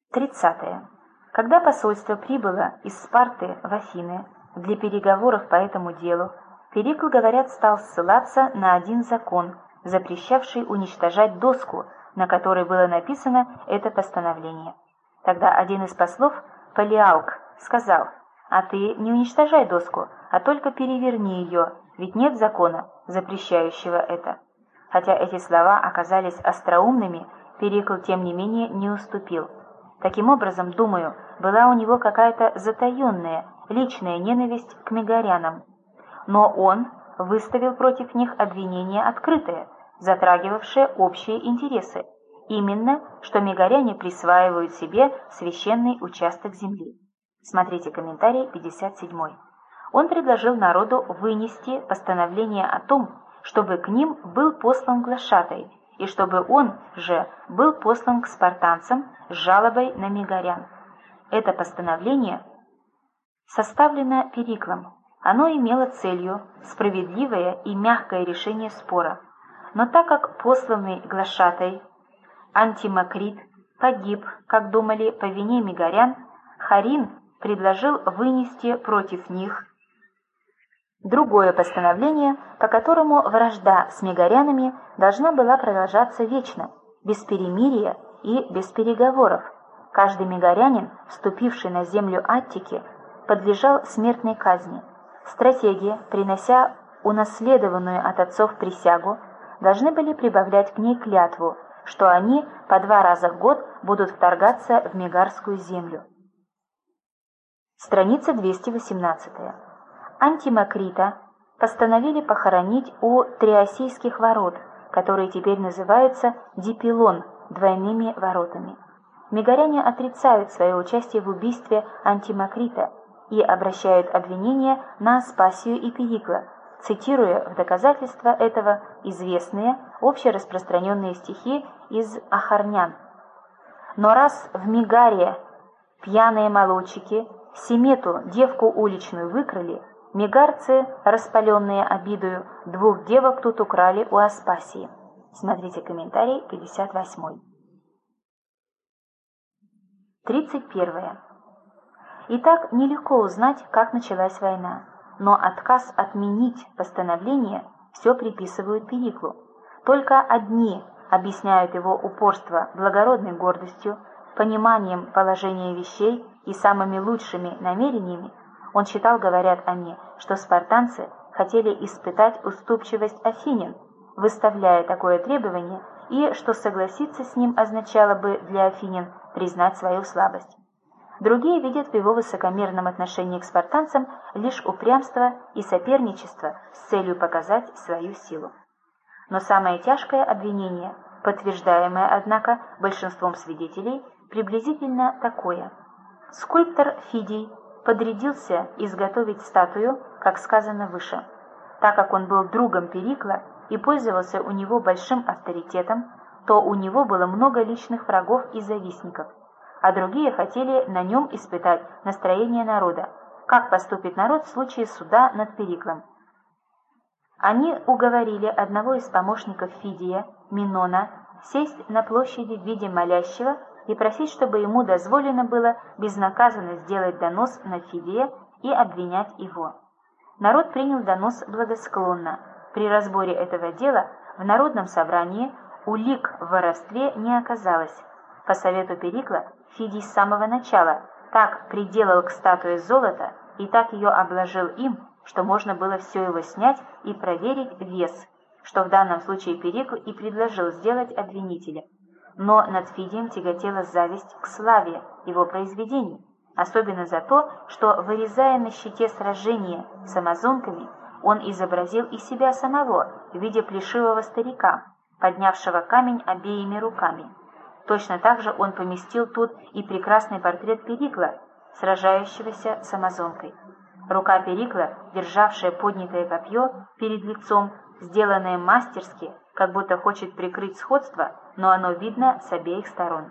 30. Когда посольство прибыло из Спарты в Афины для переговоров по этому делу, Перикл, говорят, стал ссылаться на один закон, запрещавший уничтожать доску, на которой было написано это постановление. Тогда один из послов, Палиалк, сказал: «А ты не уничтожай доску, а только переверни ее, ведь нет закона, запрещающего это». Хотя эти слова оказались остроумными, Перикл, тем не менее, не уступил. Таким образом, думаю, была у него какая-то затаенная, личная ненависть к мегарянам. Но он выставил против них обвинение открытое, затрагивавшее общие интересы, именно, что мегаряне присваивают себе священный участок земли. Смотрите комментарий 57. Он предложил народу вынести постановление о том, чтобы к ним был послан глашатай, и чтобы он же был послан к спартанцам с жалобой на мегарян. Это постановление составлено Периклом. Оно имело целью справедливое и мягкое решение спора. Но так как посланный глашатай Антимакрит погиб, как думали, по вине мегарян, Харин предложил вынести против них другое постановление, по которому вражда с мегарянами должна была продолжаться вечно, без перемирия и без переговоров. Каждый мегарянин, вступивший на землю Аттики, подлежал смертной казни. Стратеги, принося унаследованную от отцов присягу, должны были прибавлять к ней клятву, что они по 2 раза в год будут вторгаться в мегарскую землю. Страница 218. Антимакрита постановили похоронить у Триосийских ворот, которые теперь называются Дипилон, двойными воротами. Мегаряне отрицают свое участие в убийстве Антимакрита и обращают обвинения на Аспасию и Перикла, цитируя в доказательство этого известные, общераспространенные стихи из Ахарнян. «Но раз в Мегаре пьяные молодчики Семету, девку уличную, выкрали, мегарцы, распаленные обидою, 2 девок тут украли у Аспасии». Смотрите комментарий 58. 31. Итак, нелегко узнать, как началась война, но отказ отменить постановление все приписывают Периклу. Только одни объясняют его упорство благородной гордостью, пониманием положения вещей и самыми лучшими намерениями. Он считал, говорят они, что спартанцы хотели испытать уступчивость афинян, выставляя такое требование, и что согласиться с ним означало бы для афинян признать свою слабость. Другие видят в его высокомерном отношении к спартанцам лишь упрямство и соперничество с целью показать свою силу. Но самое тяжкое обвинение, подтверждаемое, однако, большинством свидетелей, приблизительно такое. Скульптор Фидий подрядился изготовить статую, как сказано выше. Так как он был другом Перикла и пользовался у него большим авторитетом, то у него было много личных врагов и завистников, а другие хотели на нем испытать настроение народа, как поступит народ в случае суда над Периклом. Они уговорили одного из помощников Фидия, Минона, сесть на площади в виде молящего и просить, чтобы ему дозволено было безнаказанно сделать донос на Фидия и обвинять его. Народ принял донос благосклонно. При разборе этого дела в народном собрании улик в воровстве не оказалось. По совету Перикла Фидий с самого начала так приделал к статуе золото и так ее обложил им, что можно было все его снять и проверить вес, что в данном случае Перикл и предложил сделать обвинителя. Но над Фидием тяготела зависть к славе его произведений, особенно за то, что, вырезая на щите сражения с амазонками, он изобразил и себя самого в виде плешивого старика, поднявшего камень обеими руками. Точно так же он поместил тут и прекрасный портрет Перикла, сражающегося с амазонкой. Рука Перикла, державшая поднятое копье перед лицом, сделанное мастерски, как будто хочет прикрыть сходство, но оно видно с обеих сторон.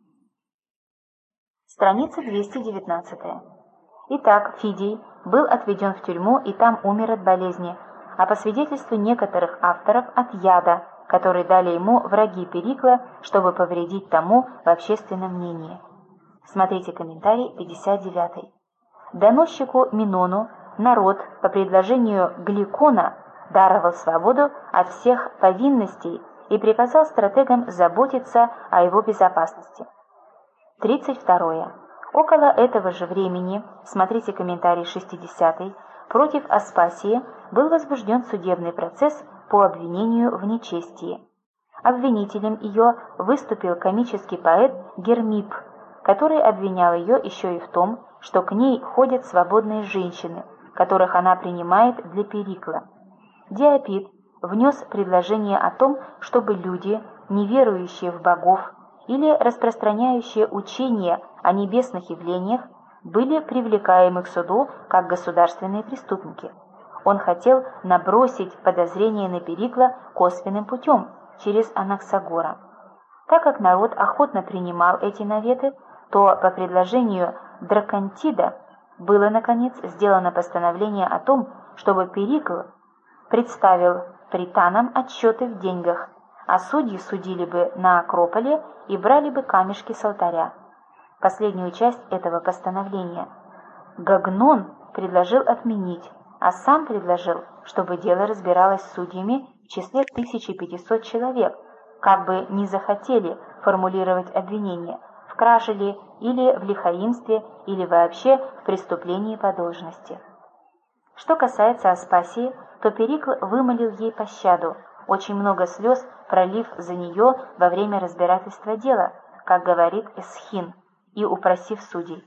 Страница 219. Итак, Фидий был отведен в тюрьму и там умер от болезни, а по свидетельству некоторых авторов от яда, который дали ему враги Перикла, чтобы повредить тому в общественном мнении. Смотрите комментарий 59. Доносчику Минону народ по предложению Гликона даровал свободу от всех повинностей и приказал стратегам заботиться о его безопасности. 32. Около этого же времени, смотрите комментарий 60, против Аспасии был возбужден судебный процесс по обвинению в нечестии. Обвинителем ее выступил комический поэт Гермип, который обвинял ее еще и в том, что к ней ходят свободные женщины, которых она принимает для Перикла. Диопид внес предложение о том, чтобы люди, не верующие в богов или распространяющие учения о небесных явлениях, были привлекаемы к суду как государственные преступники. Он хотел набросить подозрение на Перикла косвенным путем, через Анаксагора. Так как народ охотно принимал эти наветы, то по предложению Драконтида было, наконец, сделано постановление о том, чтобы Перикл представил пританам отчеты в деньгах, а судьи судили бы на Акрополе и брали бы камешки с алтаря. Последнюю часть этого постановления Гагнон предложил отменить, а сам предложил, чтобы дело разбиралось судьями в числе 1500 человек, как бы не захотели формулировать обвинение, в краже ли, или в лихаимстве, или вообще в преступлении по должности. Что касается Аспасии, то Перикл вымолил ей пощаду, очень много слез пролив за нее во время разбирательства дела, как говорит Эсхин, и упросив судей.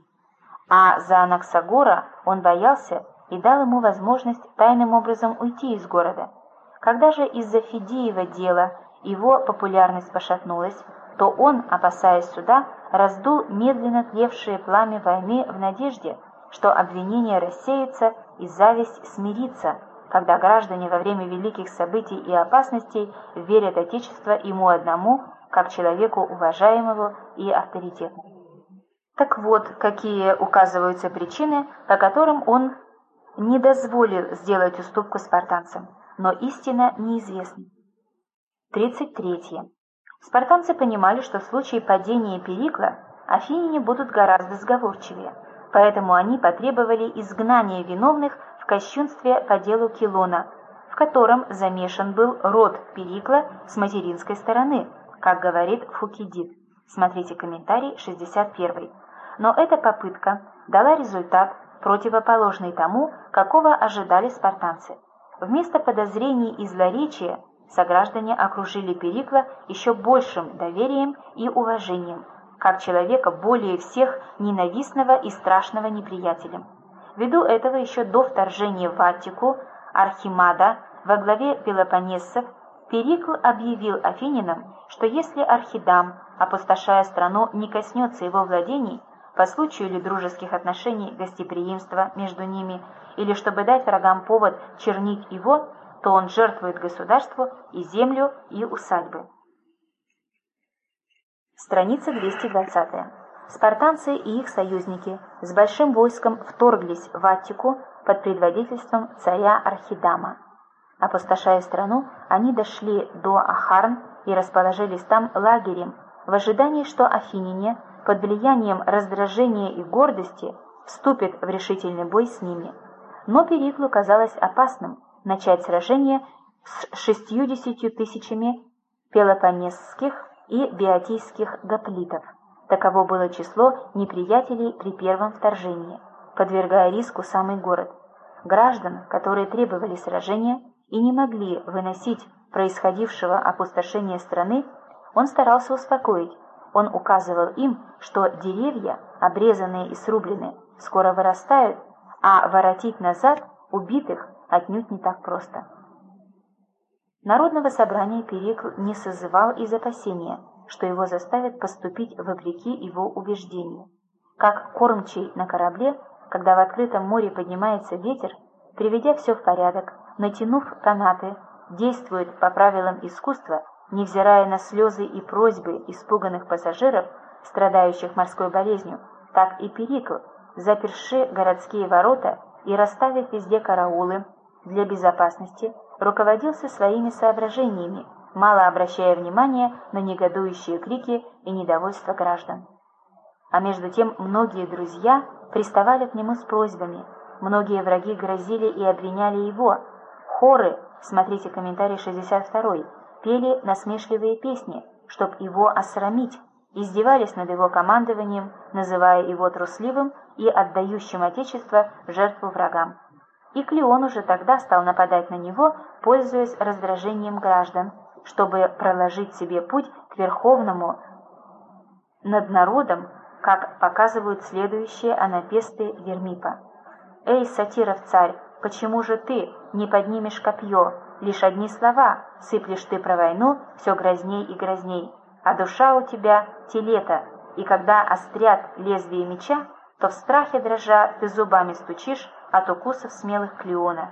А за Анаксагора он боялся и дал ему возможность тайным образом уйти из города. Когда же из-за Фидиева дела его популярность пошатнулась, то он, опасаясь суда, раздул медленно тлевшее пламя войны в надежде, что обвинение рассеется и зависть смирится, когда граждане во время великих событий и опасностей верят Отечеству ему одному, как человеку уважаемому и авторитетному. Так вот, какие указываются причины, по которым он не дозволил сделать уступку спартанцам, но истина неизвестна. 33. Спартанцы понимали, что в случае падения Перикла афиняне будут гораздо сговорчивее, поэтому они потребовали изгнания виновных в кощунстве по делу Килона, в котором замешан был род Перикла с материнской стороны, как говорит Фукидид. Смотрите комментарий 61. Но эта попытка дала результат, противоположный тому, какого ожидали спартанцы. Вместо подозрений и злоречия сограждане окружили Перикла еще большим доверием и уважением, как человека более всех ненавистного и страшного неприятелем. Ввиду этого еще до вторжения в Аттику Архимада во главе пелопоннесцев Перикл объявил афинянам, что если Архидам, опустошая страну, не коснется его владений, по случаю ли дружеских отношений, гостеприимства между ними, или чтобы дать врагам повод чернить его, то он жертвует государству и землю, и усадьбы. Страница 220. Спартанцы и их союзники с большим войском вторглись в Аттику под предводительством царя Архидама. Опустошая страну, они дошли до Ахарн и расположились там лагерем в ожидании, что афиняне под влиянием раздражения и гордости вступят в решительный бой с ними. Но Периклу казалось опасным начать сражение с 60 тысячами пелопоннесских и биотийских гоплитов. Таково было число неприятелей при первом вторжении, подвергая риску самый город. Граждан, которые требовали сражения и не могли выносить происходившего опустошения страны, он старался успокоить. Он указывал им, что деревья, обрезанные и срубленные, скоро вырастают, а воротить назад убитых отнюдь не так просто. Народного собрания Перикл не созывал из опасения, что его заставят поступить вопреки его убеждению. Как кормчий на корабле, когда в открытом море поднимается ветер, приведя все в порядок, натянув канаты, действует по правилам искусства, невзирая на слезы и просьбы испуганных пассажиров, страдающих морской болезнью, так и Перикл, заперши городские ворота и расставив везде караулы для безопасности, руководился своими соображениями, мало обращая внимания на негодующие крики и недовольство граждан. А между тем многие друзья приставали к нему с просьбами, многие враги грозили и обвиняли его. Хоры, смотрите комментарий 62, пели насмешливые песни, чтоб его осрамить, издевались над его командованием, называя его трусливым и отдающим отечество в жертву врагам. И Клеон уже тогда стал нападать на него, пользуясь раздражением граждан, чтобы проложить себе путь к верховному над народом, как показывают следующие анапесты Вермипа. «Эй, сатиров царь, почему же ты не поднимешь копье? Лишь одни слова, сыплешь ты про войну, все грозней и грозней, а душа у тебя телета, и когда острят лезвие меча, то в страхе дрожа ты зубами стучишь от укусов смелых Клеона».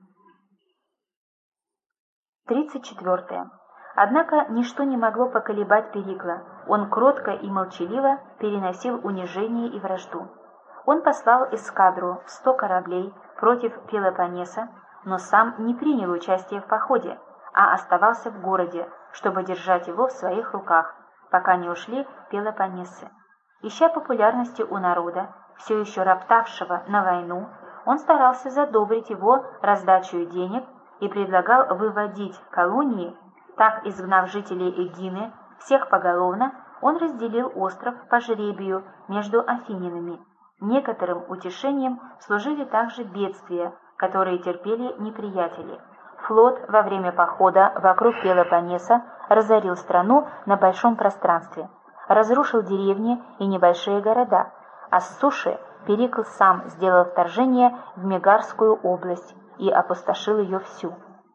34. Однако ничто не могло поколебать Перикла. Он кротко и молчаливо переносил унижение и вражду. Он послал эскадру в 100 кораблей против Пелопоннеса, но сам не принял участие в походе, а оставался в городе, чтобы держать его в своих руках, пока не ушли пелопоннесцы. Ища популярности у народа, все еще роптавшего на войну, он старался задобрить его раздачей денег и предлагал выводить колонии. Так, изгнав жителей Эгины, всех поголовно, он разделил остров по жребию между афининами. Некоторым утешением служили также бедствия, которые терпели неприятели. Флот во время похода вокруг Пелопоннеса разорил страну на большом пространстве, разрушил деревни и небольшие города, а с суши Перикл сам сделал вторжение в Мегарскую область и опустошил ее всю.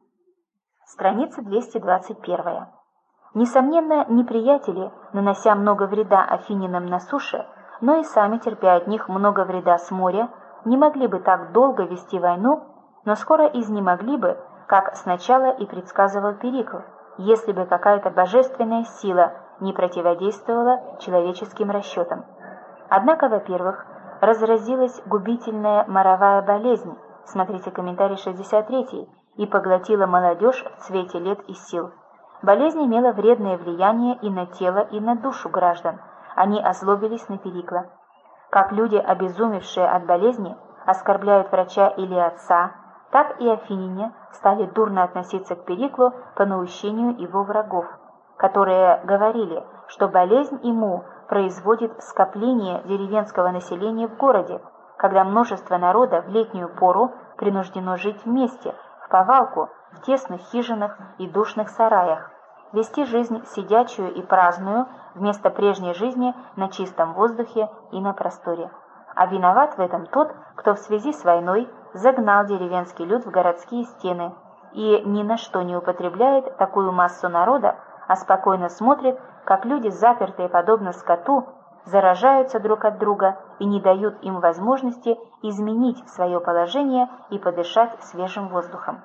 Страница 221. Несомненно, неприятели, нанося много вреда афининам на суше, но и сами терпя от них много вреда с моря, не могли бы так долго вести войну, но скоро изнемогли бы, как сначала и предсказывал Перикл, если бы какая-то божественная сила не противодействовала человеческим расчетам. Однако, во-первых, разразилась губительная моровая болезнь, смотрите комментарий 63, и поглотила молодежь в цвете лет и сил. Болезнь имела вредное влияние и на тело, и на душу граждан. Они озлобились на Перикла. Как люди, обезумевшие от болезни, оскорбляют врача или отца, так и афиняне стали дурно относиться к Периклу по наущению его врагов, которые говорили, что болезнь ему производит скопление деревенского населения в городе, когда множество народа в летнюю пору принуждено жить вместе, в повалку, в тесных хижинах и душных сараях, вести жизнь сидячую и праздную вместо прежней жизни на чистом воздухе и на просторе. А виноват в этом тот, кто в связи с войной загнал деревенский люд в городские стены и ни на что не употребляет такую массу народа, а спокойно смотрит, как люди, запертые подобно скоту, заражаются друг от друга и не дают им возможности изменить свое положение и подышать свежим воздухом.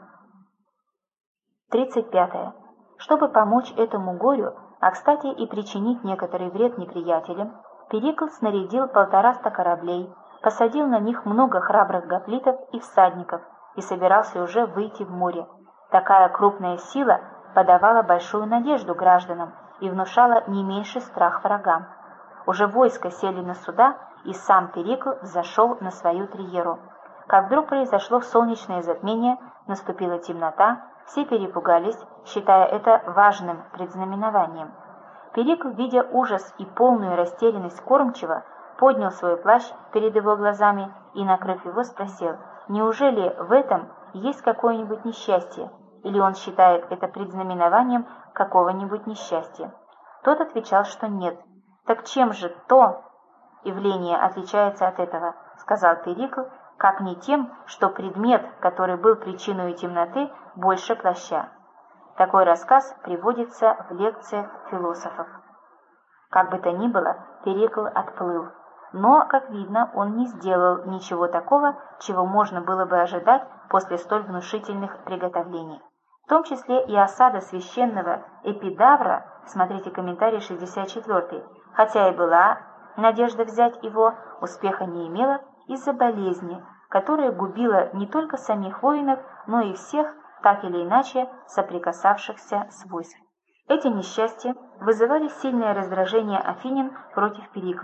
35. Чтобы помочь этому горю, а кстати и причинить некоторый вред неприятелям, Перикл снарядил 150 кораблей, посадил на них много храбрых гоплитов и всадников и собирался уже выйти в море. Такая крупная сила подавала большую надежду гражданам и внушала не меньший страх врагам. Уже войско сели на суда, и сам Перикл взошел на свою триеру. Как вдруг произошло солнечное затмение, наступила темнота, все перепугались, считая это важным предзнаменованием. Перикл, видя ужас и полную растерянность кормчего, поднял свой плащ перед его глазами и, накрыв его, спросил, неужели в этом есть какое-нибудь несчастье, или он считает это предзнаменованием какого-нибудь несчастья? Тот отвечал, что нет. «Так чем же то явление отличается от этого?» — сказал Перикл, «как не тем, что предмет, который был причиной темноты, больше плаща». Такой рассказ приводится в лекциях философов. Как бы то ни было, Перикл отплыл. Но, как видно, он не сделал ничего такого, чего можно было бы ожидать после столь внушительных приготовлений. В том числе и осада священного Эпидавра, смотрите комментарий 64, хотя и была надежда взять его, успеха не имела из-за болезни, которая губила не только самих воинов, но и всех, так или иначе, соприкасавшихся с войском. Эти несчастья вызывали сильное раздражение афинян против Перикла.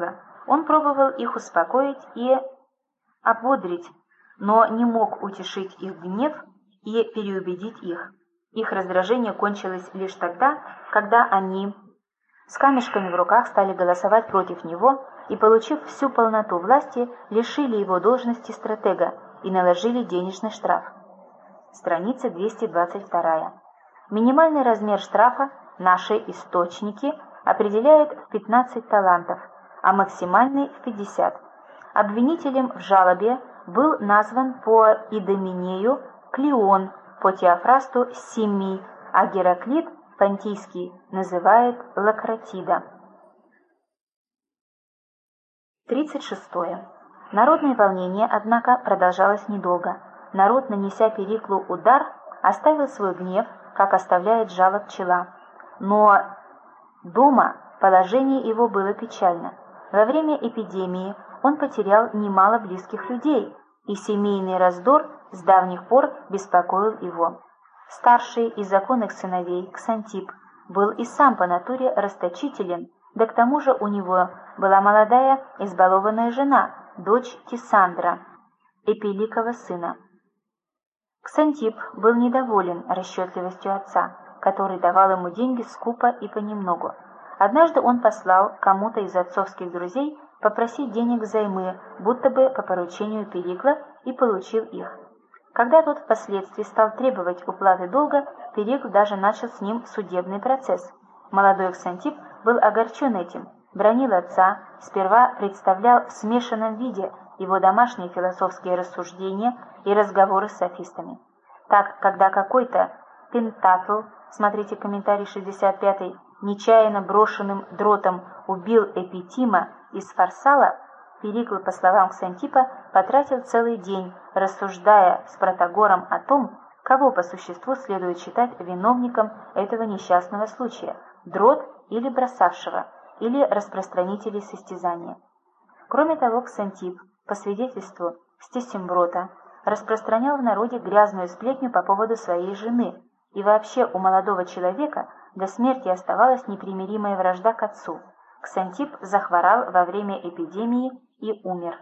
Он пробовал их успокоить и ободрить, но не мог утешить их гнев и переубедить их. Их раздражение кончилось лишь тогда, когда они с камешками в руках стали голосовать против него и, получив всю полноту власти, лишили его должности стратега и наложили денежный штраф. Страница 222. Минимальный размер штрафа наши источники определяют в 15 талантов, а максимальный в 50. Обвинителем в жалобе был назван по Идоменею Клеон, по Теофрасту Симмий, а Гераклит Понтийский называет Лакратида. 36. Народное волнение, однако, продолжалось недолго. Народ, нанеся Периклу удар, оставил свой гнев, как оставляет жало пчела. Но дома положение его было печально. Во время эпидемии он потерял немало близких людей, и семейный раздор с давних пор беспокоил его. Старший из законных сыновей, Ксантип, был и сам по натуре расточителен, да к тому же у него была молодая избалованная жена, дочь Тисандра, Эпиликова сына. Ксантип был недоволен расчетливостью отца, который давал ему деньги скупо и понемногу. Однажды он послал кому-то из отцовских друзей попросить денег взаймы, будто бы по поручению Перикла, и получил их. Когда тот впоследствии стал требовать уплаты долга, Перикл даже начал с ним судебный процесс. Молодой Ксантип был огорчен этим, бранил отца, сперва представлял в смешанном виде его домашние философские рассуждения и разговоры с софистами. Так, когда какой-то Пентатл, смотрите комментарий 65, нечаянно брошенным дротом убил Эпитима из Фарсала, Перикл, по словам Ксантипа, потратил целый день, рассуждая с Протагором о том, кого по существу следует считать виновником этого несчастного случая – дрот или бросавшего, или распространителей состязания. Кроме того, Ксантип, по свидетельству Стесимброта, распространял в народе грязную сплетню по поводу своей жены, и вообще у молодого человека до смерти оставалась непримиримая вражда к отцу. Ксантип захворал во время эпидемии и умер.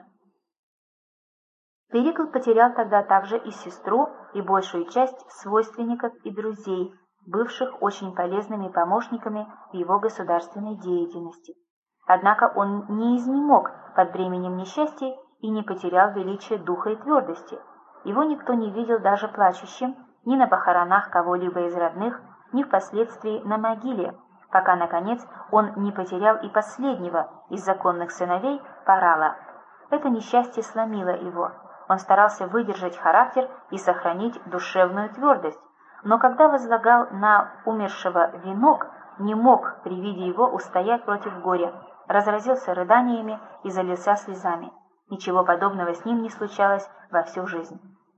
Перикл потерял тогда также и сестру, и большую часть свойственников и друзей, бывших очень полезными помощниками в его государственной деятельности. Однако он не изнемог под бременем несчастья и не потерял величия духа и твердости. Его никто не видел даже плачущим ни на похоронах кого-либо из родных, ни впоследствии на могиле, пока, наконец, он не потерял и последнего из законных сыновей Парала. Это несчастье сломило его. Он старался выдержать характер и сохранить душевную твердость, но когда возлагал на умершего венок, не мог при виде его устоять против горя, разразился рыданиями и залился слезами. Ничего подобного с ним не случалось во всю жизнь.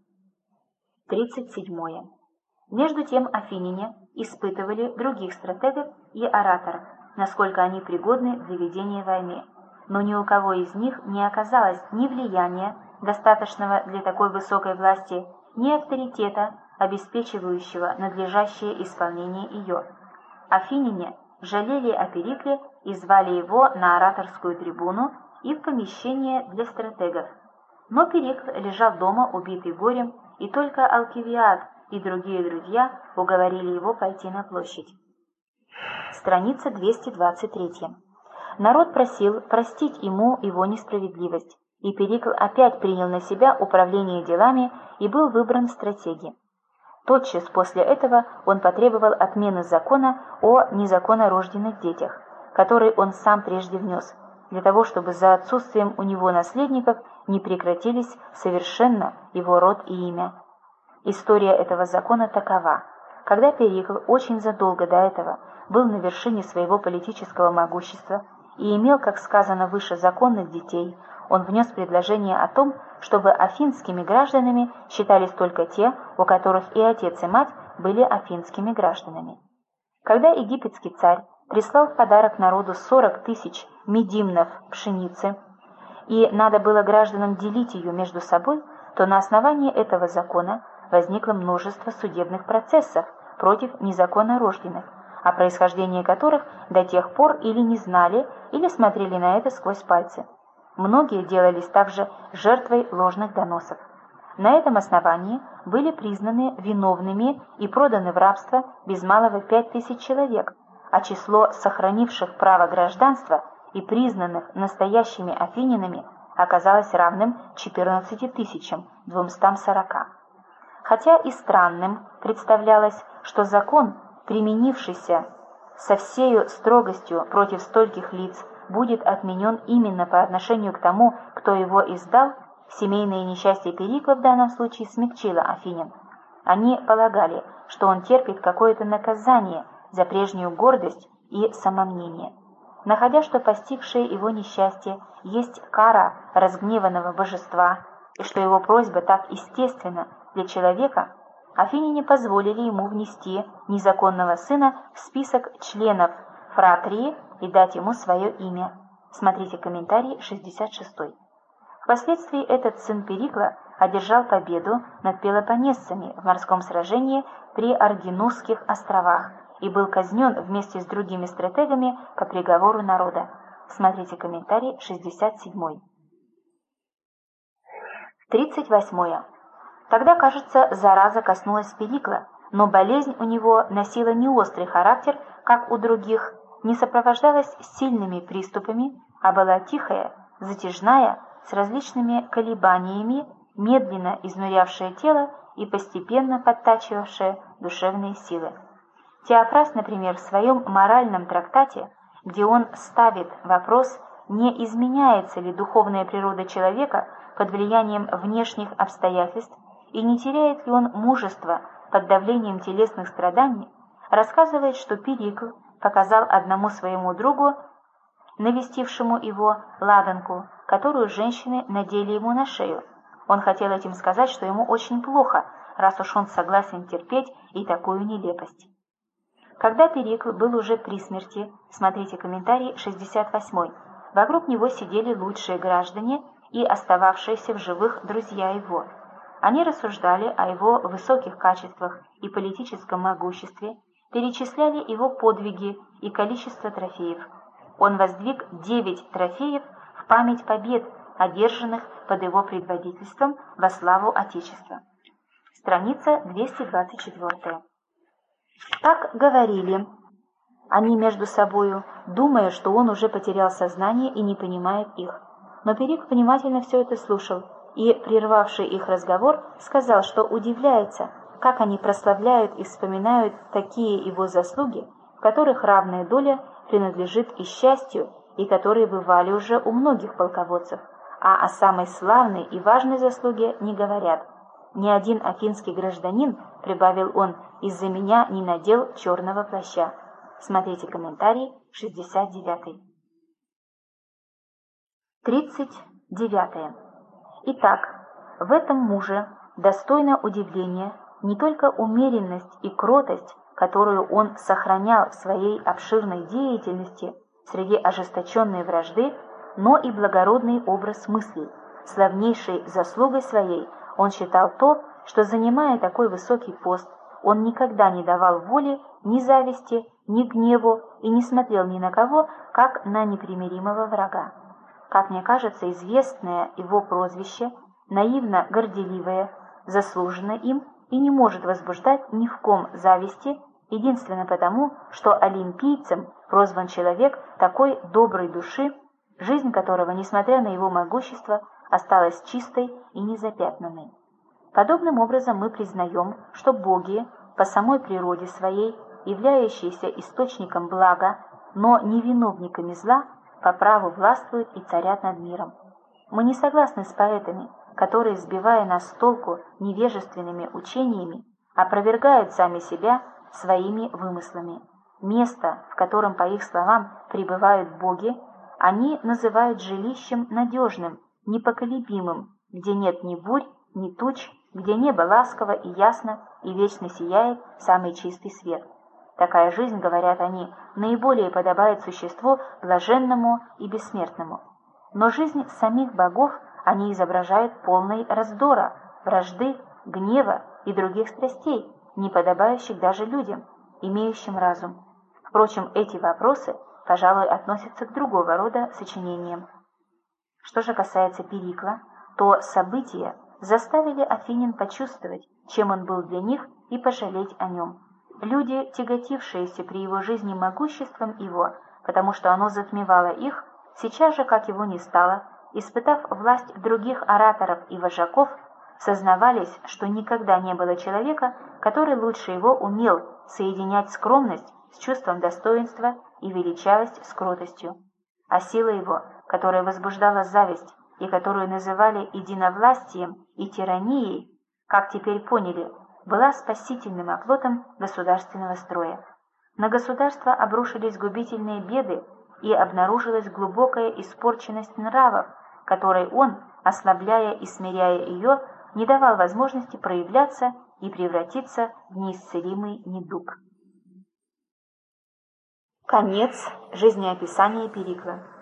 37. Между тем афиняне испытывали других стратегов и ораторов, насколько они пригодны для ведения войны, но ни у кого из них не оказалось ни влияния, достаточного для такой высокой власти, ни авторитета, обеспечивающего надлежащее исполнение ее. Афиняне жалели о Перикле и звали его на ораторскую трибуну и в помещение для стратегов. Но Перикл лежал дома, убитый горем, и только Алкивиад и другие друзья уговорили его пойти на площадь. Страница 223. Народ просил простить ему его несправедливость, и Перикл опять принял на себя управление делами и был выбран в стратеги. Тотчас после этого он потребовал отмены закона о незаконнорожденных детях, который он сам прежде внес, для того, чтобы за отсутствием у него наследников не прекратились совершенно его род и имя. История этого закона такова. Когда Перикл очень задолго до этого был на вершине своего политического могущества и имел, как сказано выше, законных детей, он внес предложение о том, чтобы афинскими гражданами считались только те, у которых и отец, и мать были афинскими гражданами. Когда египетский царь прислал в подарок народу 40 тысяч медимнов пшеницы, и надо было гражданам делить ее между собой, то на основании этого закона возникло множество судебных процессов против незаконно рожденных, о происхождении которых до тех пор или не знали, или смотрели на это сквозь пальцы. Многие делались также жертвой ложных доносов. На этом основании были признаны виновными и проданы в рабство без малого 5000 человек, а число сохранивших право гражданства и признанных настоящими афинянами оказалось равным 14 240. Хотя и странным представлялось, что закон, применившийся со всею строгостью против стольких лиц, будет отменен именно по отношению к тому, кто его издал, семейное несчастье Перикла в данном случае смягчило афинян. Они полагали, что он терпит какое-то наказание за прежнюю гордость и самомнение. Находя, что постигшее его несчастье есть кара разгневанного божества, и что его просьба так естественна для человека, афиняне позволили ему внести незаконного сына в список членов фратрии и дать ему свое имя. Смотрите комментарий 66. Впоследствии этот сын Перикла одержал победу над пелопоннесцами в морском сражении при Аргинусских островах и был казнен вместе с другими стратегами по приговору народа. Смотрите комментарий 67. 38. Тогда, кажется, зараза коснулась Перикла, но болезнь у него носила не острый характер, как у других, не сопровождалась сильными приступами, а была тихая, затяжная, с различными колебаниями, медленно изнурявшая тело и постепенно подтачивавшая душевные силы. Теофраст, например, в своем моральном трактате, где он ставит вопрос, не изменяется ли духовная природа человека под влиянием внешних обстоятельств и не теряет ли он мужества под давлением телесных страданий, рассказывает, что Перикл показал одному своему другу, навестившему его, ладанку, которую женщины надели ему на шею. Он хотел этим сказать, что ему очень плохо, раз уж он согласен терпеть и такую нелепость. Когда Перикл был уже при смерти, смотрите комментарий 68, вокруг него сидели лучшие граждане и остававшиеся в живых друзья его. Они рассуждали о его высоких качествах и политическом могуществе, перечисляли его подвиги и количество трофеев. Он воздвиг 9 трофеев в память побед, одержанных под его предводительством во славу Отечества. Страница 224. Так говорили они между собою, думая, что он уже потерял сознание и не понимает их. Но Перикл внимательно все это слушал и, прервавший их разговор, сказал, что удивляется, как они прославляют и вспоминают такие его заслуги, в которых равная доля принадлежит и счастью, и которые бывали уже у многих полководцев, а о самой славной и важной заслуге не говорят. Ни один афинский гражданин, прибавил он, из-за меня не надел черного плаща. Смотрите комментарий 69. 39. Итак, в этом муже достойно удивления не только умеренность и кротость, которую он сохранял в своей обширной деятельности среди ожесточенной вражды, но и благородный образ мыслей. Славнейшей заслугой своей он считал то, что, занимая такой высокий пост, он никогда не давал воли ни зависти, ни гневу и не смотрел ни на кого, как на непримиримого врага. Как мне кажется, известное его прозвище, наивно горделивое, заслужено им и не может возбуждать ни в ком зависти, единственно потому, что олимпийцем прозван человек такой доброй души, жизнь которого, несмотря на его могущество, осталась чистой и незапятнанной. Подобным образом мы признаем, что боги, по самой природе своей, являющиеся источником блага, но не виновниками зла, по праву властвуют и царят над миром. Мы не согласны с поэтами, которые, сбивая нас с толку невежественными учениями, опровергают сами себя своими вымыслами. Место, в котором, по их словам, пребывают боги, они называют жилищем надежным, непоколебимым, где нет ни бурь, ни туч, где небо ласково и ясно и вечно сияет самый чистый свет. Такая жизнь, говорят они, наиболее подобает существу блаженному и бессмертному. Но жизнь самих богов они изображают полной раздора, вражды, гнева и других страстей, не подобающих даже людям, имеющим разум. Впрочем, эти вопросы, пожалуй, относятся к другого рода сочинениям. Что же касается Перикла, то события заставили афинян почувствовать, чем он был для них, и пожалеть о нем. Люди, тяготившиеся при его жизни могуществом его, потому что оно затмевало их, сейчас же, как его не стало, испытав власть других ораторов и вожаков, сознавались, что никогда не было человека, который лучше его умел соединять скромность с чувством достоинства и величавость с кротостью. А сила его, которая возбуждала зависть и которую называли единовластием и тиранией, как теперь поняли, была спасительным оплотом государственного строя. На государство обрушились губительные беды, и обнаружилась глубокая испорченность нравов, которой он, ослабляя и смиряя ее, не давал возможности проявляться и превратиться в неисцелимый недуг. Конец жизнеописания Перикла.